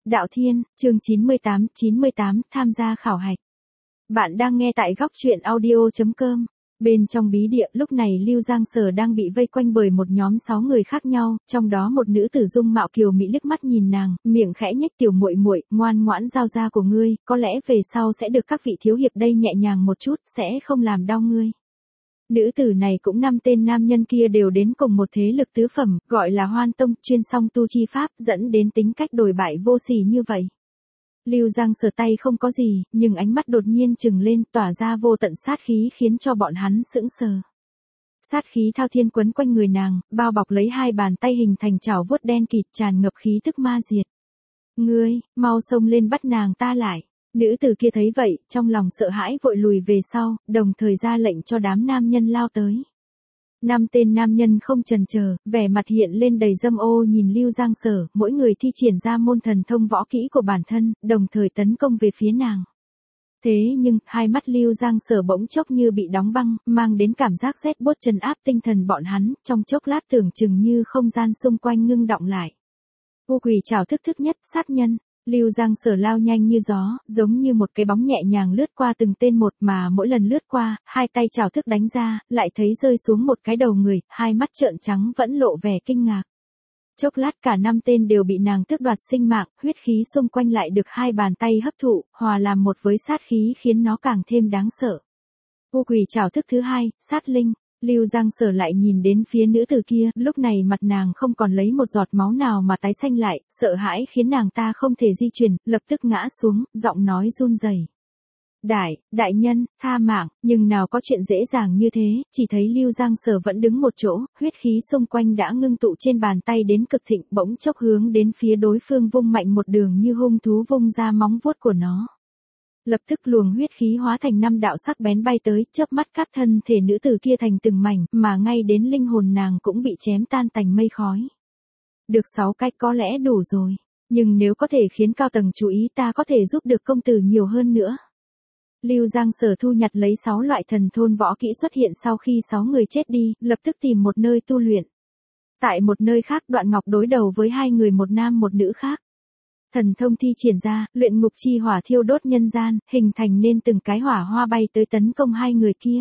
Đạo Thiên, chương 98, tham gia khảo hạch. Bạn đang nghe tại góc truyện audio.com. Bên trong bí địa lúc này Lưu Giang Sở đang bị vây quanh bởi một nhóm 6 người khác nhau, trong đó một nữ tử dung mạo kiều mỹ liếc mắt nhìn nàng, miệng khẽ nhếch, tiểu muội muội, ngoan ngoãn giao ra của ngươi, có lẽ về sau sẽ được các vị thiếu hiệp đây nhẹ nhàng một chút, sẽ không làm đau ngươi. Nữ tử này cũng 5 tên nam nhân kia đều đến cùng một thế lực tứ phẩm, gọi là Hoan Tông, chuyên song tu chi pháp, dẫn đến tính cách đồi bại vô sỉ như vậy. Lưu Giang Sở tay không có gì, nhưng ánh mắt đột nhiên trừng lên, tỏa ra vô tận sát khí khiến cho bọn hắn sững sờ. Sát khí thao thiên quấn quanh người nàng, bao bọc lấy hai bàn tay hình thành chảo vuốt đen kịt, tràn ngập khí tức ma diệt. Ngươi, mau xông lên bắt nàng ta lại. Nữ tử kia thấy vậy, trong lòng sợ hãi vội lùi về sau, đồng thời ra lệnh cho đám nam nhân lao tới. 5 tên nam nhân không chần chờ, vẻ mặt hiện lên đầy dâm ô nhìn Lưu Giang Sở, mỗi người thi triển ra môn thần thông võ kỹ của bản thân, đồng thời tấn công về phía nàng. Thế nhưng, hai mắt Lưu Giang Sở bỗng chốc như bị đóng băng, mang đến cảm giác rét buốt trấn áp tinh thần bọn hắn, trong chốc lát tưởng chừng như không gian xung quanh ngưng động lại. Vô quỷ trảo thức nhất, sát nhân. Lưu Giang Sở lao nhanh như gió, giống như một cái bóng nhẹ nhàng lướt qua từng tên một, mà mỗi lần lướt qua, hai tay trảo thức đánh ra, lại thấy rơi xuống một cái đầu người, hai mắt trợn trắng vẫn lộ vẻ kinh ngạc. Chốc lát cả 5 tên đều bị nàng tước đoạt sinh mạng, huyết khí xung quanh lại được hai bàn tay hấp thụ, hòa làm một với sát khí khiến nó càng thêm đáng sợ. Vô quỷ trảo thức thứ 2, sát linh. Lưu Giang Sở lại nhìn đến phía nữ tử kia, lúc này mặt nàng không còn lấy một giọt máu nào mà tái xanh lại, sợ hãi khiến nàng ta không thể di chuyển, lập tức ngã xuống, giọng nói run rẩy. Đại nhân, tha mạng, nhưng nào có chuyện dễ dàng như thế, chỉ thấy Lưu Giang Sở vẫn đứng một chỗ, huyết khí xung quanh đã ngưng tụ trên bàn tay đến cực thịnh, bỗng chốc hướng đến phía đối phương vung mạnh một đường như hung thú vung ra móng vuốt của nó. Lập tức luồng huyết khí hóa thành 5 đạo sắc bén bay tới, chớp mắt cắt thân thể nữ tử kia thành từng mảnh, mà ngay đến linh hồn nàng cũng bị chém tan tành mây khói. Được 6 cách có lẽ đủ rồi, nhưng nếu có thể khiến cao tầng chú ý ta có thể giúp được công tử nhiều hơn nữa. Lưu Giang Sở thu nhặt lấy 6 loại thần thôn võ kỹ xuất hiện sau khi 6 người chết đi, lập tức tìm một nơi tu luyện. Tại một nơi khác Đoạn Ngọc đối đầu với 2 người, một nam một nữ khác. Thần thông thi triển ra, luyện ngục chi hỏa thiêu đốt nhân gian, hình thành nên từng cái hỏa hoa bay tới tấn công 2 người kia.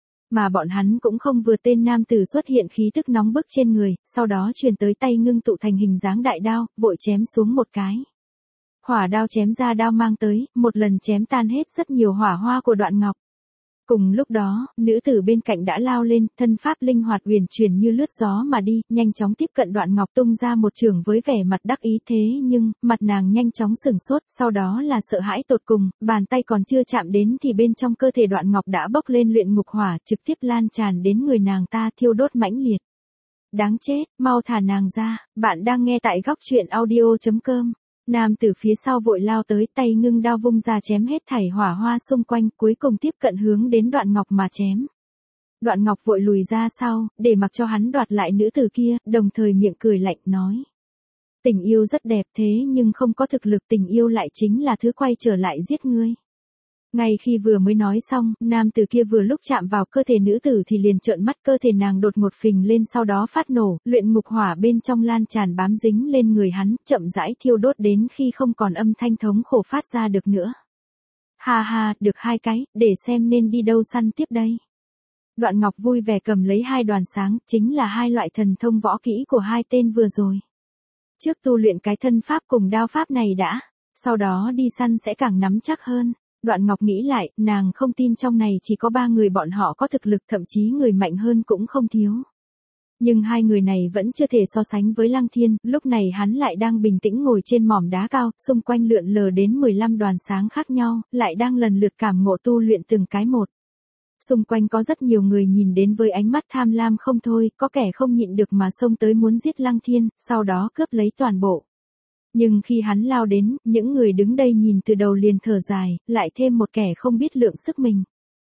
Mà bọn hắn cũng không vừa, tên nam tử xuất hiện khí tức nóng bức trên người, sau đó truyền tới tay ngưng tụ thành hình dáng đại đao, vội chém xuống một cái. Hỏa đao chém ra đao mang tới, một lần chém tan hết rất nhiều hỏa hoa của Đoạn Ngọc. Cùng lúc đó, nữ tử bên cạnh đã lao lên, thân pháp linh hoạt huyền chuyển như lướt gió mà đi, nhanh chóng tiếp cận Đoạn Ngọc tung ra một chưởng với vẻ mặt đắc ý, thế nhưng, mặt nàng nhanh chóng sửng sốt, sau đó là sợ hãi tột cùng, bàn tay còn chưa chạm đến thì bên trong cơ thể Đoạn Ngọc đã bốc lên luyện ngục hỏa, trực tiếp lan tràn đến người nàng ta, thiêu đốt mãnh liệt. Đáng chết, mau thả nàng ra, bạn đang nghe tại góc truyện audio.com. Nam tử phía sau vội lao tới, tay ngưng đao vung ra chém hết thảy hỏa hoa xung quanh, cuối cùng tiếp cận hướng đến Đoạn Ngọc mà chém. Đoạn Ngọc vội lùi ra sau, để mặc cho hắn đoạt lại nữ tử kia, đồng thời miệng cười lạnh nói. Tình yêu rất đẹp thế nhưng không có thực lực, tình yêu lại chính là thứ quay trở lại giết ngươi. Ngay khi vừa mới nói xong, nam tử kia vừa lúc chạm vào cơ thể nữ tử thì liền trợn mắt, cơ thể nàng đột ngột phình lên sau đó phát nổ, luyện ngục hỏa bên trong lan tràn bám dính lên người hắn, chậm rãi thiêu đốt đến khi không còn âm thanh thống khổ phát ra được nữa. Ha ha, được 2 cái, để xem nên đi đâu săn tiếp đây. Đoạn Ngọc vui vẻ cầm lấy 2 đoàn sáng, chính là 2 loại thần thông võ kỹ của 2 tên vừa rồi. Trước tu luyện cái thân pháp cùng đao pháp này đã, sau đó đi săn sẽ càng nắm chắc hơn. Đoạn Ngọc nghĩ lại, nàng không tin trong này chỉ có 3 người bọn họ có thực lực, thậm chí người mạnh hơn cũng không thiếu. Nhưng 2 người này vẫn chưa thể so sánh với Lăng Thiên, lúc này hắn lại đang bình tĩnh ngồi trên mỏm đá cao, xung quanh lượn lờ đến 15 đoàn sáng khác nhau, lại đang lần lượt cảm ngộ tu luyện từng cái một. Xung quanh có rất nhiều người nhìn đến với ánh mắt tham lam không thôi, có kẻ không nhịn được mà xông tới muốn giết Lăng Thiên, sau đó cướp lấy toàn bộ. Nhưng khi hắn lao đến, những người đứng đây nhìn từ đầu liền thở dài, lại thêm một kẻ không biết lượng sức mình.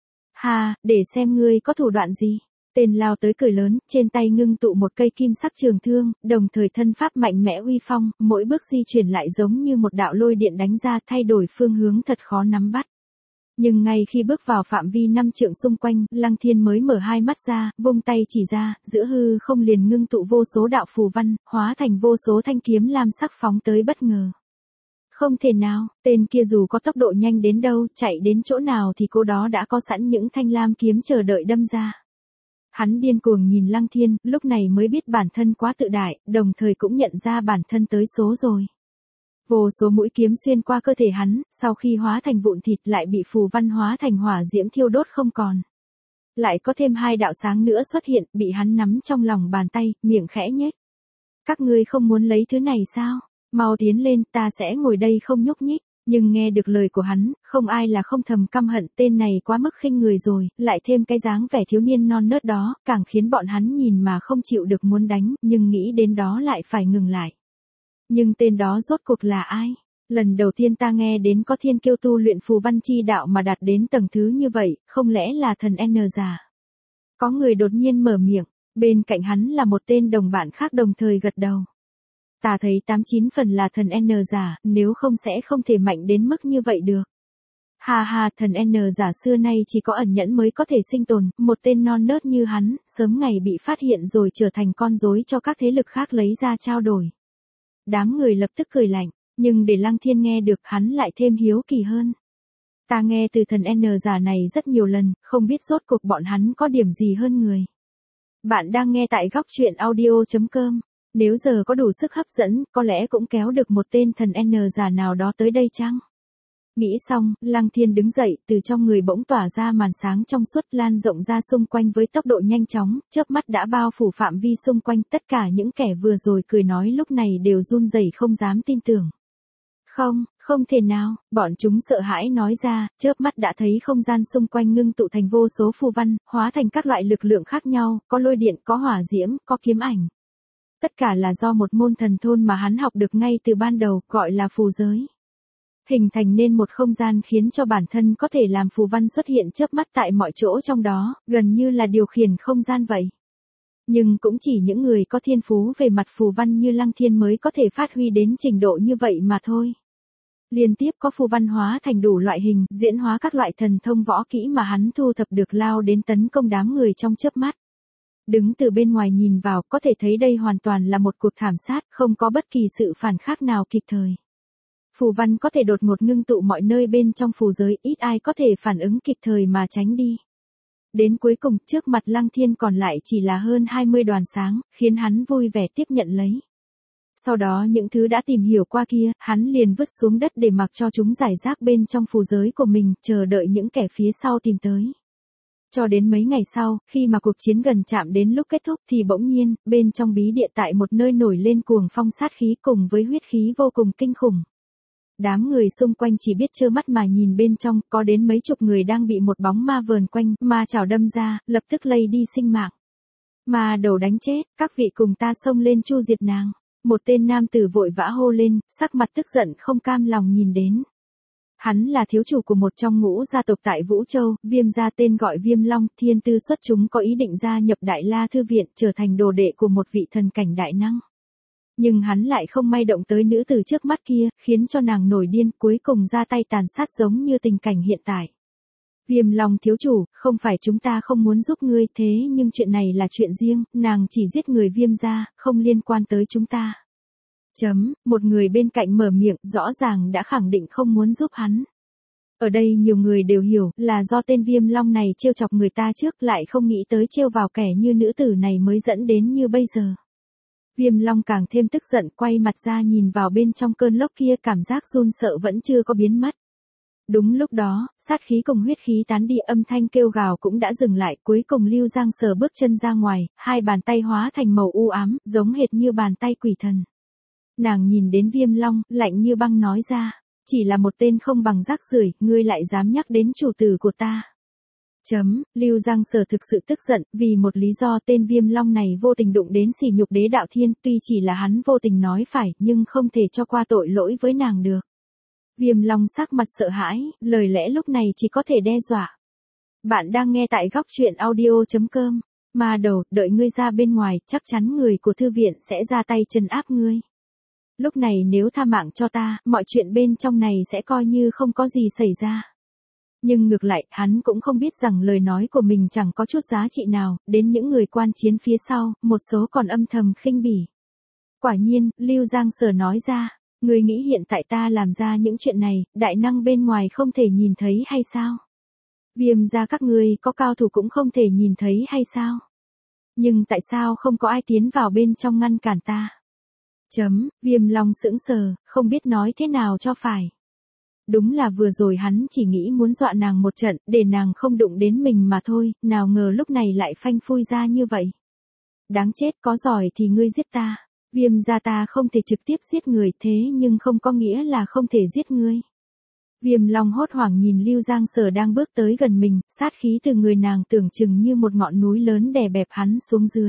Ha, để xem ngươi có thủ đoạn gì. Tên lao tới cười lớn, trên tay ngưng tụ một cây kim sắc trường thương, đồng thời thân pháp mạnh mẽ uy phong, mỗi bước di chuyển lại giống như một đạo lôi điện đánh ra, thay đổi phương hướng thật khó nắm bắt. Nhưng ngay khi bước vào phạm vi 5 trượng xung quanh, Lăng Thiên mới mở 2 mắt ra, vung tay chỉ ra, giữa hư không liền ngưng tụ vô số đạo phù văn, hóa thành vô số thanh kiếm lam sắc phóng tới bất ngờ. Không thể nào, tên kia dù có tốc độ nhanh đến đâu, chạy đến chỗ nào thì cô đó đã có sẵn những thanh lam kiếm chờ đợi đâm ra. Hắn điên cuồng nhìn Lăng Thiên, lúc này mới biết bản thân quá tự đại, đồng thời cũng nhận ra bản thân tới số rồi. Vô số mũi kiếm xuyên qua cơ thể hắn, sau khi hóa thành vụn thịt lại bị phù văn hóa thành hỏa diễm thiêu đốt không còn. Lại có thêm 2 đạo sáng nữa xuất hiện, bị hắn nắm trong lòng bàn tay, miệng khẽ nhếch. Các ngươi không muốn lấy thứ này sao? Mau tiến lên, ta sẽ ngồi đây không nhúc nhích. Nhưng nghe được lời của hắn, không ai là không thầm căm hận, tên này quá mức khinh người rồi, lại thêm cái dáng vẻ thiếu niên non nớt đó, càng khiến bọn hắn nhìn mà không chịu được muốn đánh, nhưng nghĩ đến đó lại phải ngừng lại. Nhưng tên đó rốt cuộc là ai? Lần đầu tiên ta nghe đến có thiên kiêu tu luyện phù văn chi đạo mà đạt đến tầng thứ như vậy, không lẽ là thần N giả? Có người đột nhiên mở miệng, bên cạnh hắn là một tên đồng bạn khác đồng thời gật đầu. Ta thấy 89 phần là thần N giả, nếu không sẽ không thể mạnh đến mức như vậy được. Ha ha, thần N giả xưa nay chỉ có ẩn nhẫn mới có thể sinh tồn, một tên non nớt như hắn, sớm ngày bị phát hiện rồi trở thành con rối cho các thế lực khác lấy ra trao đổi. Đám người lập tức cười lạnh, nhưng để Lăng Thiên nghe được hắn lại thêm hiếu kỳ hơn. Ta nghe từ thần N giả này rất nhiều lần, không biết rốt cuộc bọn hắn có điểm gì hơn người. Bạn đang nghe tại góc truyện audio.com. Nếu giờ có đủ sức hấp dẫn, có lẽ cũng kéo được một tên thần N giả nào đó tới đây chăng? Nghĩ xong, Lăng Thiên đứng dậy, từ trong người bỗng tỏa ra màn sáng trong suốt lan rộng ra xung quanh với tốc độ nhanh chóng, chớp mắt đã bao phủ phạm vi xung quanh, tất cả những kẻ vừa rồi cười nói lúc này đều run rẩy không dám tin tưởng. Không thể nào, bọn chúng sợ hãi nói ra, chớp mắt đã thấy không gian xung quanh ngưng tụ thành vô số phù văn, hóa thành các loại lực lượng khác nhau, có lôi điện, có hỏa diễm, có kiếm ảnh. Tất cả là do một môn thần thôn mà hắn học được ngay từ ban đầu, gọi là phù giới. Hình thành nên một không gian khiến cho bản thân có thể làm phù văn xuất hiện chớp mắt tại mọi chỗ trong đó, gần như là điều khiển không gian vậy. Nhưng cũng chỉ những người có thiên phú về mặt phù văn như Lăng Thiên mới có thể phát huy đến trình độ như vậy mà thôi. Liên tiếp có phù văn hóa thành đủ loại hình, diễn hóa các loại thần thông võ kỹ mà hắn thu thập được lao đến tấn công đám người trong chớp mắt. Đứng từ bên ngoài nhìn vào, có thể thấy đây hoàn toàn là một cuộc thảm sát, không có bất kỳ sự phản khắc nào kịp thời. Phù văn có thể đột ngột ngưng tụ mọi nơi bên trong phù giới, ít ai có thể phản ứng kịp thời mà tránh đi. Đến cuối cùng, trước mặt Lăng Thiên còn lại chỉ là hơn 20 đoàn sáng, khiến hắn vui vẻ tiếp nhận lấy. Sau đó những thứ đã tìm hiểu qua kia, hắn liền vứt xuống đất để mặc cho chúng giải rác bên trong phù giới của mình, chờ đợi những kẻ phía sau tìm tới. Cho đến mấy ngày sau, khi mà cuộc chiến gần chạm đến lúc kết thúc thì bỗng nhiên, bên trong bí địa tại một nơi nổi lên cuồng phong sát khí cùng với huyết khí vô cùng kinh khủng. Đám người xung quanh chỉ biết trơ mắt mà nhìn bên trong, có đến mấy chục người đang bị một bóng ma vờn quanh, ma chảo đâm ra, lập tức lây đi sinh mạng. Ma đầu đánh chết, các vị cùng ta xông lên chu diệt nàng. Một tên nam tử vội vã hô lên, sắc mặt tức giận không cam lòng nhìn đến. Hắn là thiếu chủ của một trong ngũ gia tộc tại Vũ Châu, Viêm gia tên gọi Viêm Long, thiên tư xuất chúng, có ý định gia nhập Đại La Thư Viện, trở thành đồ đệ của một vị thần cảnh đại năng. Nhưng hắn lại không may động tới nữ tử trước mắt kia, khiến cho nàng nổi điên, cuối cùng ra tay tàn sát giống như tình cảnh hiện tại. Viêm Long thiếu chủ, không phải chúng ta không muốn giúp ngươi, thế nhưng chuyện này là chuyện riêng, nàng chỉ giết người Viêm gia, không liên quan tới chúng ta. Một người bên cạnh mở miệng, rõ ràng đã khẳng định không muốn giúp hắn. Ở đây nhiều người đều hiểu, là do tên Viêm Long này trêu chọc người ta trước, lại không nghĩ tới trêu vào kẻ như nữ tử này mới dẫn đến như bây giờ. Viêm Long càng thêm tức giận, quay mặt ra nhìn vào bên trong cơn lốc kia, cảm giác run sợ vẫn chưa có biến mất. Đúng lúc đó, sát khí cùng huyết khí tán đi, âm thanh kêu gào cũng đã dừng lại, cuối cùng Lưu Giang Sở bước chân ra ngoài, hai bàn tay hóa thành màu u ám, giống hệt như bàn tay quỷ thần. Nàng nhìn đến Viêm Long, lạnh như băng nói ra, chỉ là một tên không bằng rác rưởi, ngươi lại dám nhắc đến chủ tử của ta. Lưu Giang Sở thực sự tức giận, vì một lý do tên Viêm Long này vô tình đụng đến sỉ nhục Đế Đạo Thiên, tuy chỉ là hắn vô tình nói phải, nhưng không thể cho qua tội lỗi với nàng được. Viêm Long sắc mặt sợ hãi, lời lẽ lúc này chỉ có thể đe dọa. Bạn đang nghe tại góc truyện audio.com. Ma đầu, đợi ngươi ra bên ngoài, chắc chắn người của thư viện sẽ ra tay trấn áp ngươi. Lúc này nếu tha mạng cho ta, mọi chuyện bên trong này sẽ coi như không có gì xảy ra. Nhưng ngược lại, hắn cũng không biết rằng lời nói của mình chẳng có chút giá trị nào, đến những người quan chiến phía sau, một số còn âm thầm khinh bỉ. Quả nhiên, Lưu Giang Sở nói ra, Ngươi nghĩ hiện tại ta làm ra những chuyện này, đại năng bên ngoài không thể nhìn thấy hay sao? Viêm gia các ngươi có cao thủ cũng không thể nhìn thấy hay sao? Nhưng tại sao không có ai tiến vào bên trong ngăn cản ta? Viêm Long sững sờ, không biết nói thế nào cho phải. Đúng là vừa rồi hắn chỉ nghĩ muốn dọa nàng một trận, để nàng không đụng đến mình mà thôi, nào ngờ lúc này lại phanh phui ra như vậy. Đáng chết, có giỏi thì ngươi giết ta. Viêm gia ta không thể trực tiếp giết người, thế nhưng không có nghĩa là không thể giết ngươi. Viêm Long hốt hoảng nhìn Lưu Giang Sở đang bước tới gần mình, sát khí từ người nàng tưởng chừng như một ngọn núi lớn đè bẹp hắn xuống dưới.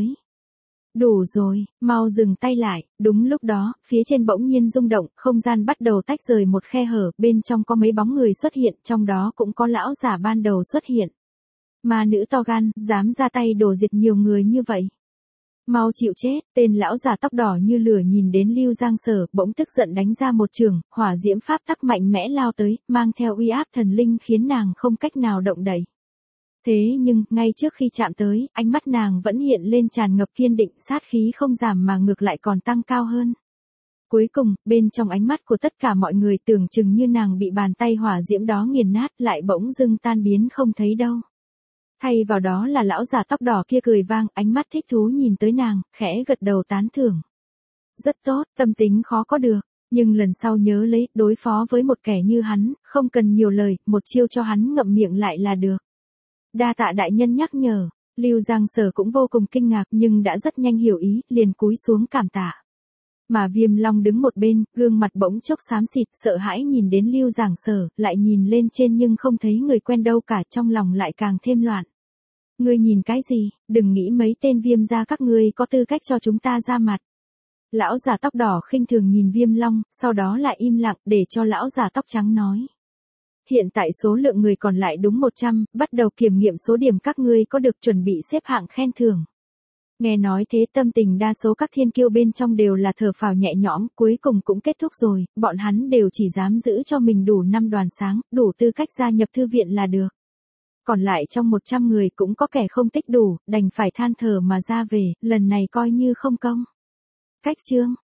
Đủ rồi, mau dừng tay lại. Đúng lúc đó, phía trên bỗng nhiên rung động, không gian bắt đầu tách rời một khe hở, bên trong có mấy bóng người xuất hiện, trong đó cũng có lão giả ban đầu xuất hiện. Ma nữ to gan, dám ra tay đổ diệt nhiều người như vậy. Mau chịu chết, tên lão giả tóc đỏ như lửa nhìn đến Lưu Giang Sở, bỗng tức giận đánh ra một trường, hỏa diễm pháp tắc mạnh mẽ lao tới, mang theo uy áp thần linh khiến nàng không cách nào động đậy. Thế nhưng, ngay trước khi chạm tới, ánh mắt nàng vẫn hiện lên tràn ngập kiên định, sát khí không giảm mà ngược lại còn tăng cao hơn. Cuối cùng, bên trong ánh mắt của tất cả mọi người tưởng chừng như nàng bị bàn tay hỏa diễm đó nghiền nát lại bỗng dưng tan biến không thấy đâu. Thay vào đó là lão già tóc đỏ kia cười vang, ánh mắt thích thú nhìn tới nàng, khẽ gật đầu tán thưởng. Rất tốt, tâm tính khó có được, nhưng lần sau nhớ lấy, đối phó với một kẻ như hắn, không cần nhiều lời, một chiêu cho hắn ngậm miệng lại là được. Đa tạ đại nhân nhắc nhở, Lưu Giang Sở cũng vô cùng kinh ngạc nhưng đã rất nhanh hiểu ý, liền cúi xuống cảm tạ. Mà Viêm Long đứng một bên, gương mặt bỗng chốc xám xịt, sợ hãi nhìn đến Lưu Giang Sở, lại nhìn lên trên nhưng không thấy người quen đâu cả, trong lòng lại càng thêm loạn. Ngươi nhìn cái gì, đừng nghĩ mấy tên Viêm gia các ngươi có tư cách cho chúng ta ra mặt. Lão già tóc đỏ khinh thường nhìn Viêm Long, sau đó lại im lặng để cho lão già tóc trắng nói. Hiện tại số lượng người còn lại đúng 100, bắt đầu kiểm nghiệm số điểm các ngươi có được chuẩn bị xếp hạng khen thưởng. Nghe nói thế tâm tình đa số các thiên kiêu bên trong đều là thở phào nhẹ nhõm, cuối cùng cũng kết thúc rồi, bọn hắn đều chỉ dám giữ cho mình đủ 5 đoàn sáng, đủ tư cách gia nhập thư viện là được. Còn lại trong 100 người cũng có kẻ không tích đủ, đành phải than thở mà ra về, lần này coi như không công. Cách chương